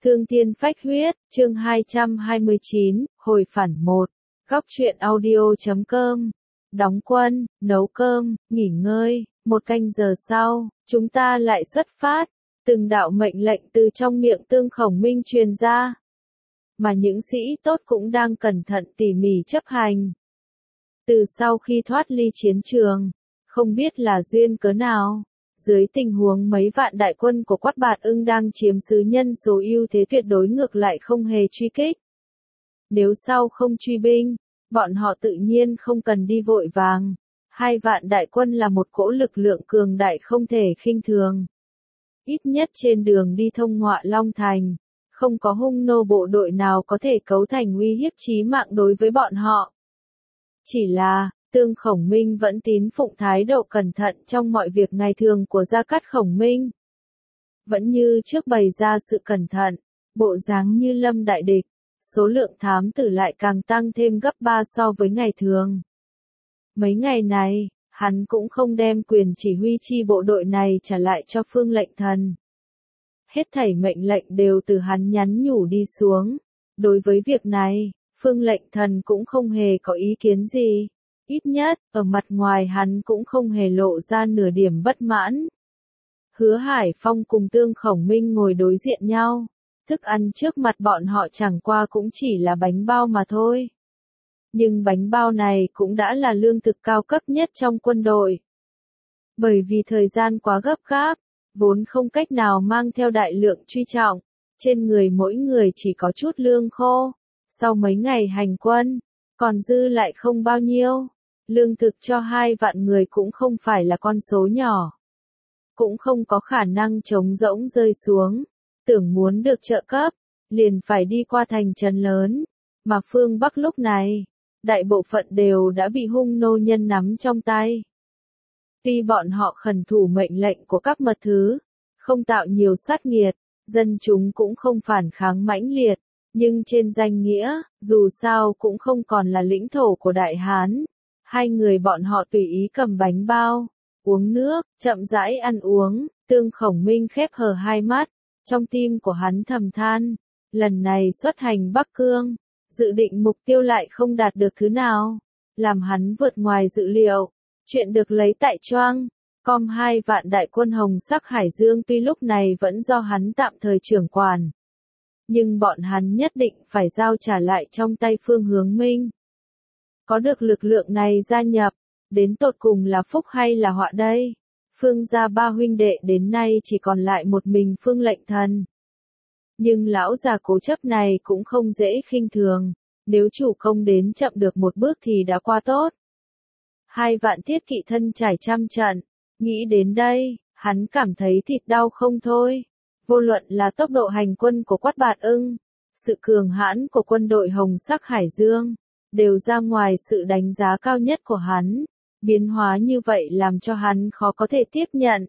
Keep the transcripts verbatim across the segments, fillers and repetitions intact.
Thương thiên phách huyết, chương hai trăm hai mươi chín, hồi phản một. Góc truyện audio chấm com. Đóng quân, nấu cơm, nghỉ ngơi, một canh giờ sau, chúng ta lại xuất phát. Từng đạo mệnh lệnh từ trong miệng Tương Khổng Minh truyền ra. Mà những sĩ tốt cũng đang cẩn thận tỉ mỉ chấp hành. Từ sau khi thoát ly chiến trường, không biết là duyên cớ nào. Dưới tình huống mấy vạn đại quân của Quát Bạt Ưng đang chiếm xứ nhân số ưu thế tuyệt đối ngược lại không hề truy kích. Nếu sau không truy binh, bọn họ tự nhiên không cần đi vội vàng. Hai vạn đại quân là một cỗ lực lượng cường đại không thể khinh thường. Ít nhất trên đường đi thông Ngọa Long Thành, không có hung nô bộ đội nào có thể cấu thành uy hiếp chí mạng đối với bọn họ. Chỉ là, Tương Khổng Minh vẫn tín phụng thái độ cẩn thận trong mọi việc ngày thường của Gia Cát Khổng Minh. Vẫn như trước bày ra sự cẩn thận, bộ dáng như lâm đại địch, số lượng thám tử lại càng tăng thêm gấp ba so với ngày thường. Mấy ngày này, hắn cũng không đem quyền chỉ huy chi bộ đội này trả lại cho Phương Lệnh Thần. Hết thảy mệnh lệnh đều từ hắn nhắn nhủ đi xuống. Đối với việc này, Phương Lệnh Thần cũng không hề có ý kiến gì. Ít nhất, ở mặt ngoài hắn cũng không hề lộ ra nửa điểm bất mãn. Hứa Hải Phong cùng Tương Khổng Minh ngồi đối diện nhau. Thức ăn trước mặt bọn họ chẳng qua cũng chỉ là bánh bao mà thôi. Nhưng bánh bao này cũng đã là lương thực cao cấp nhất trong quân đội. Bởi vì thời gian quá gấp gáp, vốn không cách nào mang theo đại lượng truy trọng, trên người mỗi người chỉ có chút lương khô. Sau mấy ngày hành quân, còn dư lại không bao nhiêu. Lương thực cho hai vạn người cũng không phải là con số nhỏ. Cũng không có khả năng trống rỗng rơi xuống. Tưởng muốn được trợ cấp, liền phải đi qua thành trấn lớn. Mà phương Bắc lúc này, đại bộ phận đều đã bị hung nô nhân nắm trong tay. Tuy bọn họ khẩn thủ mệnh lệnh của các mật thứ, không tạo nhiều sát nghiệt, dân chúng cũng không phản kháng mãnh liệt. Nhưng trên danh nghĩa, dù sao cũng không còn là lĩnh thổ của Đại Hán. Hai người bọn họ tùy ý cầm bánh bao, uống nước, chậm rãi ăn uống. Tương Khổng Minh khép hờ hai mắt, trong tim của hắn thầm than. Lần này xuất hành Bắc Cương, dự định mục tiêu lại không đạt được thứ nào, làm hắn vượt ngoài dự liệu. Chuyện được lấy tại Choang com hai vạn đại quân Hồng Sắc Hải Dương tuy lúc này vẫn do hắn tạm thời trưởng quản. Nhưng bọn hắn nhất định phải giao trả lại trong tay Phương Hướng Minh. Có được lực lượng này gia nhập, đến tột cùng là phúc hay là họa đây? Phương gia ba huynh đệ đến nay chỉ còn lại một mình Phương Lệnh Thần. Nhưng lão già cố chấp này cũng không dễ khinh thường, nếu chủ công đến chậm được một bước thì đã qua tốt. Hai vạn thiết kỵ thân trải trăm trận, nghĩ đến đây, hắn cảm thấy thịt đau không thôi. Vô luận là tốc độ hành quân của Quát Bạt Ưng, sự cường hãn của quân đội Hồng Sắc Hải Dương, đều ra ngoài sự đánh giá cao nhất của hắn. Biến hóa như vậy làm cho hắn khó có thể tiếp nhận.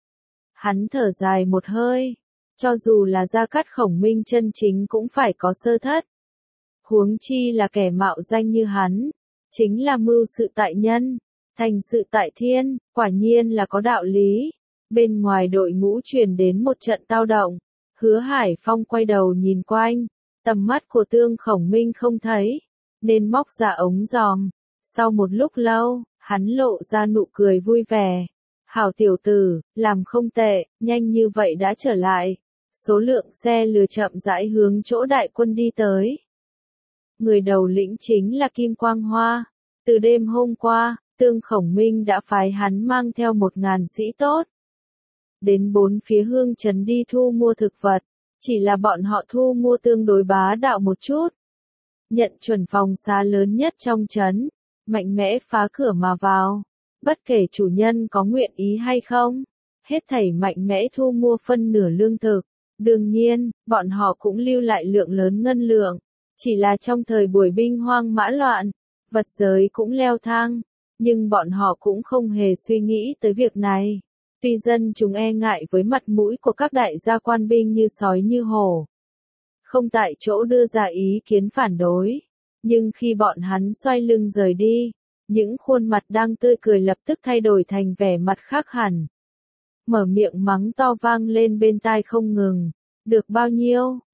Hắn thở dài một hơi, cho dù là Gia Cát Khổng Minh chân chính cũng phải có sơ thất. Huống chi là kẻ mạo danh như hắn, chính là mưu sự tại nhân, thành sự tại thiên, quả nhiên là có đạo lý. Bên ngoài đội ngũ truyền đến một trận tao động, Hứa Hải Phong quay đầu nhìn quanh, tầm mắt của Tương Khổng Minh không thấy, nên móc ra ống giòm. Sau một lúc lâu, hắn lộ ra nụ cười vui vẻ. Hảo tiểu tử, làm không tệ, nhanh như vậy đã trở lại. Số lượng xe lừa chậm rãi hướng chỗ đại quân đi tới. Người đầu lĩnh chính là Kim Quang Hoa. Từ đêm hôm qua, Tương Khổng Minh đã phái hắn mang theo một ngàn sĩ tốt. Đến bốn phía hương trấn đi thu mua thực vật, chỉ là bọn họ thu mua tương đối bá đạo một chút. Nhận chuẩn phòng xá lớn nhất trong trấn, mạnh mẽ phá cửa mà vào, bất kể chủ nhân có nguyện ý hay không, hết thảy mạnh mẽ thu mua phân nửa lương thực. Đương nhiên, bọn họ cũng lưu lại lượng lớn ngân lượng, chỉ là trong thời buổi binh hoang mã loạn, vật giới cũng leo thang, nhưng bọn họ cũng không hề suy nghĩ tới việc này. Tuy dân chúng e ngại với mặt mũi của các đại gia quan binh như sói như hổ, không tại chỗ đưa ra ý kiến phản đối, nhưng khi bọn hắn xoay lưng rời đi, những khuôn mặt đang tươi cười lập tức thay đổi thành vẻ mặt khác hẳn. Mở miệng mắng to vang lên bên tai không ngừng, được bao nhiêu,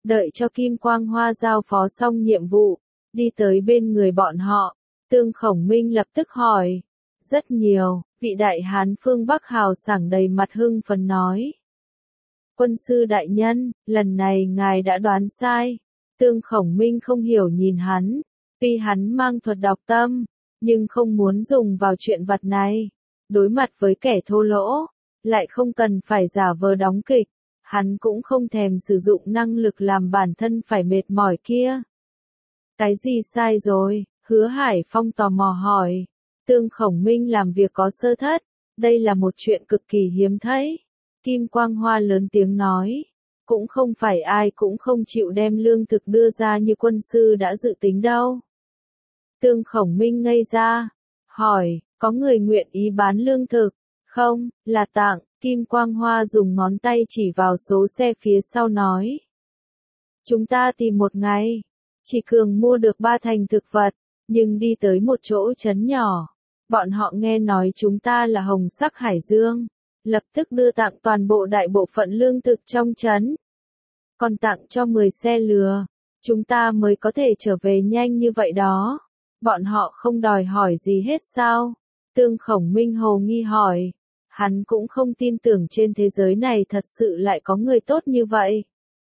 Đợi cho Kim Quang Hoa giao phó xong nhiệm vụ, đi tới bên người bọn họ, Tương Khổng Minh lập tức hỏi. Rất nhiều, vị đại hán phương Bắc hào sảng đầy mặt hưng phấn nói. Quân sư đại nhân, lần này ngài đã đoán sai. Tương Khổng Minh không hiểu nhìn hắn, tuy hắn mang thuật đọc tâm, nhưng không muốn dùng vào chuyện vặt này. Đối mặt với kẻ thô lỗ, lại không cần phải giả vờ đóng kịch, hắn cũng không thèm sử dụng năng lực làm bản thân phải mệt mỏi kia. Cái gì sai rồi? Hứa Hải Phong tò mò hỏi. Tương Khổng Minh làm việc có sơ thất, đây là một chuyện cực kỳ hiếm thấy. Kim Quang Hoa lớn tiếng nói, cũng không phải ai cũng không chịu đem lương thực đưa ra như quân sư đã dự tính đâu. Tương Khổng Minh ngây ra, hỏi, có người nguyện ý bán lương thực, không, là tặng. Kim Quang Hoa dùng ngón tay chỉ vào số xe phía sau nói. Chúng ta tìm một ngày, chỉ cường mua được ba thành thực vật, nhưng đi tới một chỗ trấn nhỏ. Bọn họ nghe nói chúng ta là Hồng Sắc Hải Dương, lập tức đưa tặng toàn bộ đại bộ phận lương thực trong trấn. Còn tặng cho mười xe lừa, chúng ta mới có thể trở về nhanh như vậy đó. Bọn họ không đòi hỏi gì hết sao? Tương Khổng Minh hồ nghi hỏi. Hắn cũng không tin tưởng trên thế giới này thật sự lại có người tốt như vậy.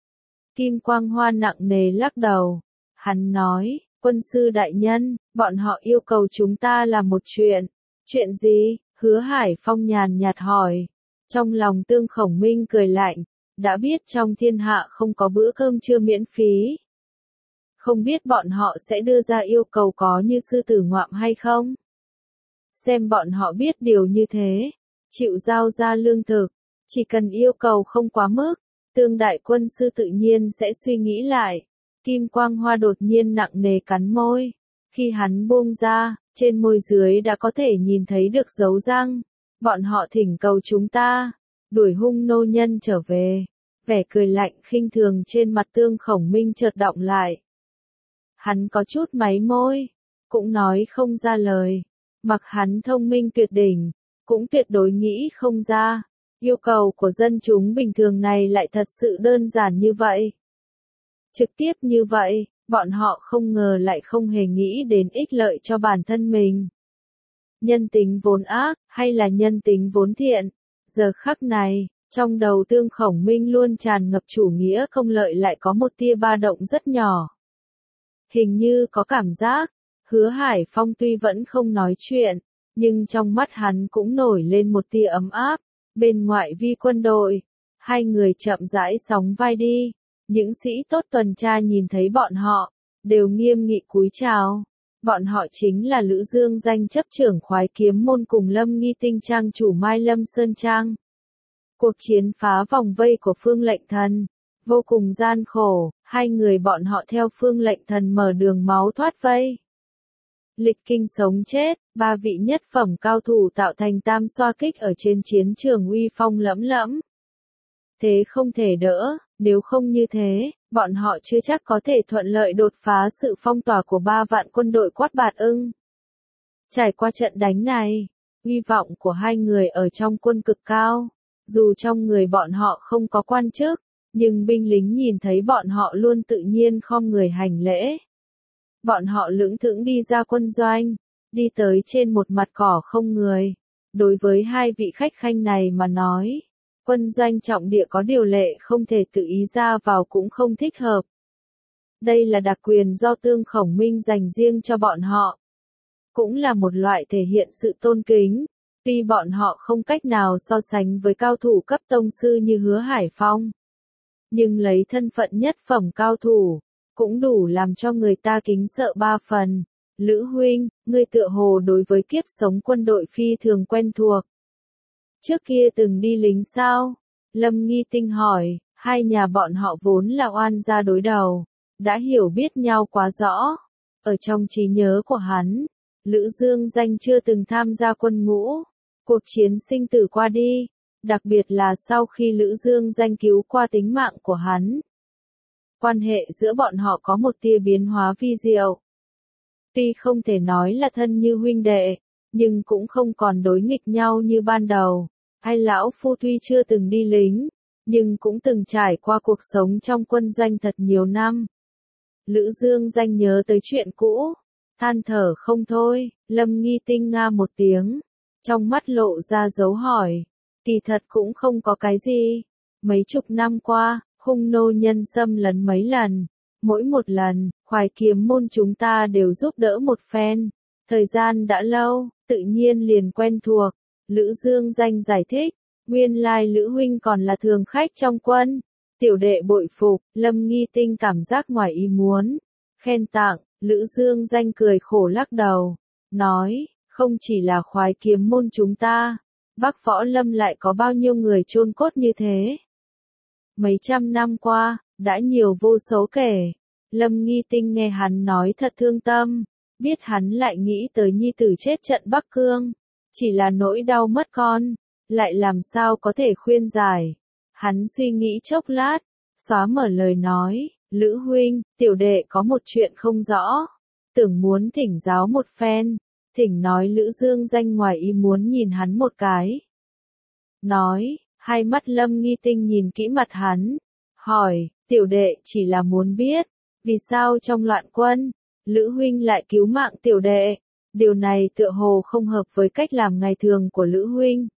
Kim Quang Hoa nặng nề lắc đầu. Hắn nói, quân sư đại nhân, bọn họ yêu cầu chúng ta làm một chuyện. Chuyện gì? Hứa Hải Phong nhàn nhạt hỏi. Trong lòng Tương Khổng Minh cười lạnh, đã biết trong thiên hạ không có bữa cơm trưa miễn phí. Không biết bọn họ sẽ đưa ra yêu cầu có như sư tử ngoạm hay không? Xem bọn họ biết điều như thế, chịu giao ra lương thực, chỉ cần yêu cầu không quá mức, Tương đại quân sư tự nhiên sẽ suy nghĩ lại. Kim Quang Hoa đột nhiên nặng nề cắn môi, khi hắn buông ra, trên môi dưới đã có thể nhìn thấy được dấu răng. Bọn họ thỉnh cầu chúng ta, đuổi hung nô nhân trở về. Vẻ cười lạnh khinh thường trên mặt Tương Khổng Minh chợt đọng lại. Hắn có chút máy môi, cũng nói không ra lời. Mặc hắn thông minh tuyệt đỉnh, cũng tuyệt đối nghĩ không ra. Yêu cầu của dân chúng bình thường này lại thật sự đơn giản như vậy. Trực tiếp như vậy, bọn họ không ngờ lại không hề nghĩ đến ích lợi cho bản thân mình. Nhân tính vốn ác, hay là nhân tính vốn thiện? Giờ khắc này, trong đầu Tương Khổng Minh luôn tràn ngập chủ nghĩa công lợi lại có một tia ba động rất nhỏ. Hình như có cảm giác, Hứa Hải Phong tuy vẫn không nói chuyện, nhưng trong mắt hắn cũng nổi lên một tia ấm áp. Bên ngoại vi quân đội, hai người chậm rãi sóng vai đi. Những sĩ tốt tuần tra nhìn thấy bọn họ, đều nghiêm nghị cúi chào. Bọn họ chính là Lữ Dương danh chấp trưởng khoái kiếm môn cùng Lâm Nghi Tinh trang chủ Mai Lâm Sơn Trang. Cuộc chiến phá vòng vây của Phương Lệnh Thần, vô cùng gian khổ, hai người bọn họ theo Phương Lệnh Thần mở đường máu thoát vây. Lịch kinh sống chết, ba vị nhất phẩm cao thủ tạo thành tam xoa kích ở trên chiến trường uy phong lẫm lẫm. Thế không thể đỡ, nếu không như thế, bọn họ chưa chắc có thể thuận lợi đột phá sự phong tỏa của ba vạn quân đội Quát Bạt Ưng. Trải qua trận đánh này, uy vọng của hai người ở trong quân cực cao, dù trong người bọn họ không có quan chức, nhưng binh lính nhìn thấy bọn họ luôn tự nhiên khom người hành lễ. Bọn họ lững thững đi ra quân doanh, đi tới trên một mặt cỏ không người. Đối với hai vị khách khanh này mà nói, quân doanh trọng địa có điều lệ không thể tự ý ra vào cũng không thích hợp. Đây là đặc quyền do Tương Khổng Minh dành riêng cho bọn họ. Cũng là một loại thể hiện sự tôn kính, tuy bọn họ không cách nào so sánh với cao thủ cấp tông sư như Hứa Hải Phong. Nhưng lấy thân phận nhất phẩm cao thủ, cũng đủ làm cho người ta kính sợ ba phần. Lữ huynh, ngươi tựa hồ đối với kiếp sống quân đội phi thường quen thuộc. Trước kia từng đi lính sao? Lâm Nghi Tinh hỏi, hai nhà bọn họ vốn là oan gia đối đầu, đã hiểu biết nhau quá rõ. Ở trong trí nhớ của hắn, Lữ Dương danh chưa từng tham gia quân ngũ. Cuộc chiến sinh tử qua đi, đặc biệt là sau khi Lữ Dương danh cứu qua tính mạng của hắn. Quan hệ giữa bọn họ có một tia biến hóa vi diệu. Tuy không thể nói là thân như huynh đệ, nhưng cũng không còn đối nghịch nhau như ban đầu. Hai lão phu tuy chưa từng đi lính, nhưng cũng từng trải qua cuộc sống trong quân doanh thật nhiều năm. Lữ Dương Danh nhớ tới chuyện cũ, than thở không thôi. Lâm Nghi Tinh nga một tiếng, trong mắt lộ ra dấu hỏi. Kỳ thật cũng không có cái gì. Mấy chục năm qua, hung nô nhân xâm lấn mấy lần. Mỗi một lần, Khoái Kiếm môn chúng ta đều giúp đỡ một phen. Thời gian đã lâu, tự nhiên liền quen thuộc. Lữ Dương Danh giải thích, nguyên lai Lữ huynh còn là thường khách trong quân. Tiểu đệ bội phục. Lâm Nghi Tinh cảm giác ngoài ý muốn. Khen tặng. Lữ Dương Danh cười khổ lắc đầu, nói, không chỉ là Khoái Kiếm môn chúng ta, Bắc Võ Lâm lại có bao nhiêu người chôn cốt như thế. Mấy trăm năm qua, đã nhiều vô số kể. Lâm Nghi Tinh nghe hắn nói thật thương tâm, biết hắn lại nghĩ tới nhi tử chết trận Bắc Cương, chỉ là nỗi đau mất con, lại làm sao có thể khuyên giải. Hắn suy nghĩ chốc lát, xóa mở lời nói, Lữ huynh, tiểu đệ có một chuyện không rõ, tưởng muốn thỉnh giáo một phen. Thỉnh nói. Lữ Dương Danh ngoài ý muốn nhìn hắn một cái. Nói, hai mắt Lâm Nghi Tinh nhìn kỹ mặt hắn, hỏi, tiểu đệ chỉ là muốn biết, vì sao trong loạn quân, Lữ huynh lại cứu mạng tiểu đệ, điều này tựa hồ không hợp với cách làm ngày thường của Lữ huynh.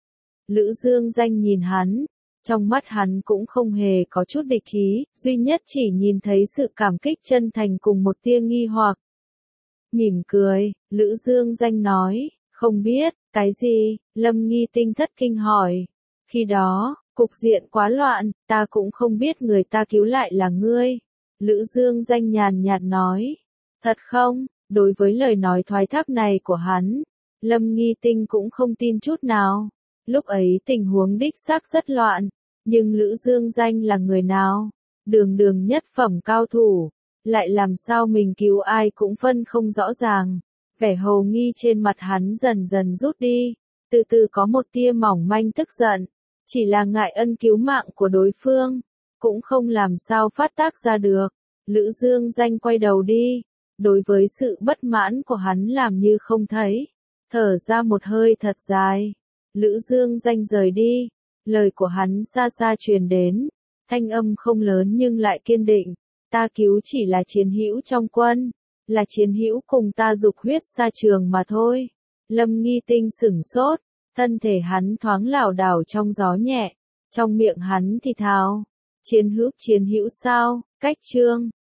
Lữ Dương Danh nhìn hắn, trong mắt hắn cũng không hề có chút địch ý, duy nhất chỉ nhìn thấy sự cảm kích chân thành cùng một tia nghi hoặc. Mỉm cười, Lữ Dương Danh nói, không biết, cái gì? Lâm Nghi Tinh thất kinh hỏi. Khi đó, cục diện quá loạn, ta cũng không biết người ta cứu lại là ngươi. Lữ Dương Danh nhàn nhạt nói. Thật không? Đối với lời nói thoái thác này của hắn, Lâm Nghi Tinh cũng không tin chút nào. Lúc ấy tình huống đích xác rất loạn, nhưng Lữ Dương Danh là người nào? Đường đường nhất phẩm cao thủ, lại làm sao mình cứu ai cũng phân không rõ ràng. Vẻ hồ nghi trên mặt hắn dần dần rút đi, từ từ có một tia mỏng manh tức giận, chỉ là ngại ân cứu mạng của đối phương, cũng không làm sao phát tác ra được. Lữ Dương Danh quay đầu đi, đối với sự bất mãn của hắn làm như không thấy, thở ra một hơi thật dài. Lữ Dương Danh rời đi, lời của hắn xa xa truyền đến, thanh âm không lớn nhưng lại kiên định, ta cứu chỉ là chiến hữu trong quân, là chiến hữu cùng ta dục huyết xa trường mà thôi. Lâm Nghi Tinh sửng sốt, thân thể hắn thoáng lảo đảo trong gió nhẹ, trong miệng hắn thì thào, chiến hữu chiến hữu sao? Cách chương